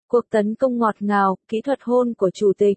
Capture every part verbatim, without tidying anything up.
Cuộc tấn công ngọt ngào, kỹ thuật hôn của chủ tịch.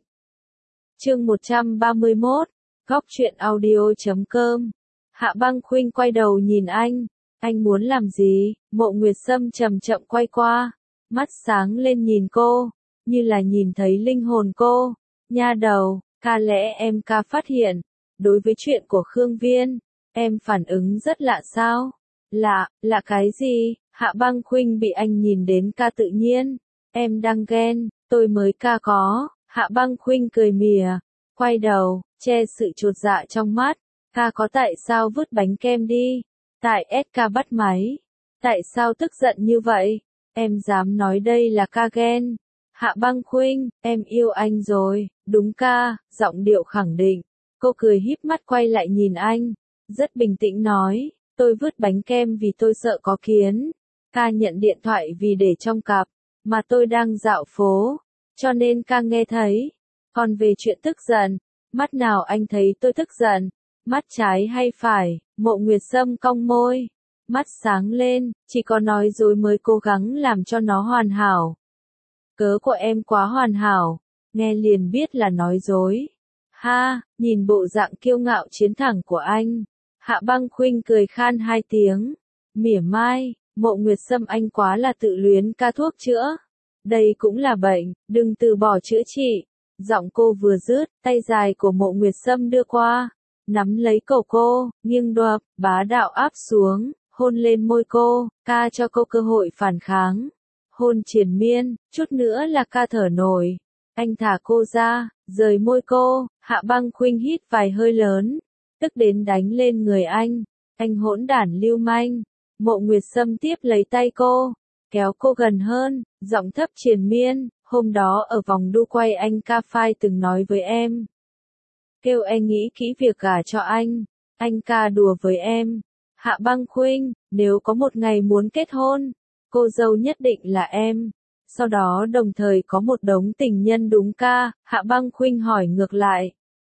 Chương một trăm ba mươi mốt, góc truyện audio chấm com. Hạ Băng Khuynh quay đầu nhìn anh, anh muốn làm gì? Mộ Nguyệt Sâm chậm chậm quay qua, mắt sáng lên nhìn cô, như là nhìn thấy linh hồn cô. Nha đầu, ca lẽ em ca phát hiện, đối với chuyện của Khương Viên, em phản ứng rất lạ sao? Lạ, lạ cái gì? Hạ Băng Khuynh bị anh nhìn đến ca tự nhiên. Em đang ghen, tôi mới ca có. Hạ Băng Khuynh cười mỉa, quay đầu, che sự chột dạ trong mắt. Ca có tại sao vứt bánh kem đi? Tại ét ca bắt máy. Tại sao tức giận như vậy? Em dám nói đây là ca ghen. Hạ Băng Khuynh, em yêu anh rồi, đúng ca, giọng điệu khẳng định. Cô cười híp mắt quay lại nhìn anh, rất bình tĩnh nói, tôi vứt bánh kem vì tôi sợ có kiến. Ca nhận điện thoại vì để trong cặp, mà tôi đang dạo phố, cho nên ca nghe thấy. Còn về chuyện tức giận, mắt nào anh thấy tôi tức giận? Mắt trái hay phải? Mộ Nguyệt Sâm cong môi, mắt sáng lên, chỉ có nói dối mới cố gắng làm cho nó hoàn hảo. Cớ của em quá hoàn hảo, nghe liền biết là nói dối. Ha, nhìn bộ dạng kiêu ngạo chiến thẳng của anh. Hạ Băng Khuynh cười khan hai tiếng, mỉa mai, Mộ Nguyệt Sâm anh quá là tự luyến ca thuốc chữa. Đây cũng là bệnh, đừng từ bỏ chữa trị. Giọng cô vừa dứt, tay dài của Mộ Nguyệt Sâm đưa qua, nắm lấy cổ cô, nghiêng đập, bá đạo áp xuống, hôn lên môi cô, ca cho cô cơ hội phản kháng. Hôn triền miên, chút nữa là ca thở nổi. Anh thả cô ra, rời môi cô. Hạ Băng Khuynh hít vài hơi lớn, tức đến đánh lên người anh. Anh hỗn đản lưu manh. Mộ Nguyệt Sâm tiếp lấy tay cô, kéo cô gần hơn, giọng thấp triền miên, hôm đó ở vòng đu quay anh ca phai từng nói với em. Kêu em nghĩ kỹ việc gả cho anh, anh ca đùa với em. Hạ Băng Khuynh, nếu có một ngày muốn kết hôn, cô dâu nhất định là em. Sau đó đồng thời có một đống tình nhân đúng ca, Hạ Băng Khuynh hỏi ngược lại.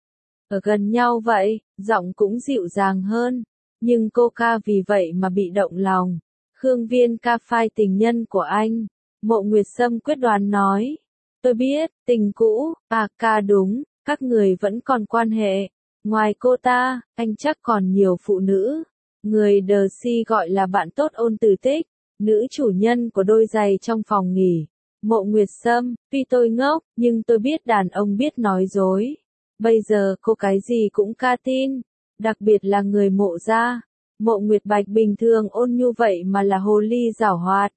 Ở gần nhau vậy, giọng cũng dịu dàng hơn. Nhưng cô ca vì vậy mà bị động lòng. Khương Viên ca phai tình nhân của anh. Mộ Nguyệt Sâm quyết đoán nói. Tôi biết, tình cũ, à ca đúng, các người vẫn còn quan hệ. Ngoài cô ta, anh chắc còn nhiều phụ nữ. Người đờ si gọi là bạn tốt ôn từ tích. Nữ chủ nhân của đôi giày trong phòng nghỉ. Mộ Nguyệt Sâm, tuy tôi ngốc, nhưng tôi biết đàn ông biết nói dối. Bây giờ cô cái gì cũng ca tin. Đặc biệt là người Mộ gia. Mộ Nguyệt Bạch bình thường ôn nhu vậy mà là hồ ly giảo hoạt.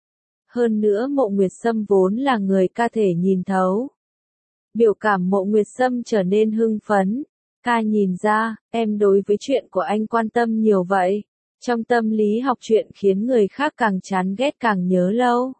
Hơn nữa Mộ Nguyệt Sâm vốn là người ca thể nhìn thấu. Biểu cảm Mộ Nguyệt Sâm trở nên hưng phấn. Ca nhìn ra, em đối với chuyện của anh quan tâm nhiều vậy. Trong tâm lý học chuyện khiến người khác càng chán ghét càng nhớ lâu.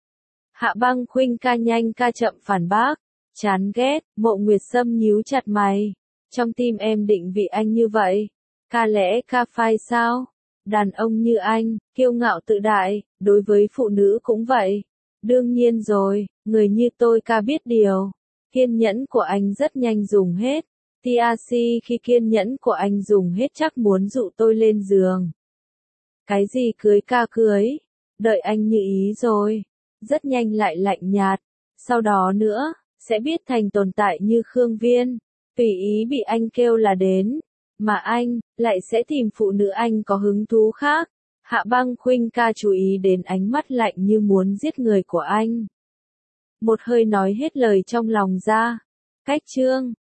Hạ Băng Khuynh ca nhanh ca chậm phản bác. Chán ghét, Mộ Nguyệt Sâm nhíu chặt mày. Trong tim em định vị anh như vậy. Ca lẽ ca phai sao? Đàn ông như anh, kiêu ngạo tự đại, đối với phụ nữ cũng vậy. Đương nhiên rồi, người như tôi ca biết điều. Kiên nhẫn của anh rất nhanh dùng hết. tê a xê khi kiên nhẫn của anh dùng hết chắc muốn dụ tôi lên giường. Cái gì cưới ca cưới? Đợi anh như ý rồi. Rất nhanh lại lạnh nhạt. Sau đó nữa, sẽ biết thành tồn tại như Khương Viên. Tùy ý bị anh kêu là đến. Mà anh, lại sẽ tìm phụ nữ anh có hứng thú khác. Hạ Băng Khuynh ca chú ý đến ánh mắt lạnh như muốn giết người của anh. Một hơi nói hết lời trong lòng ra. Cách chương.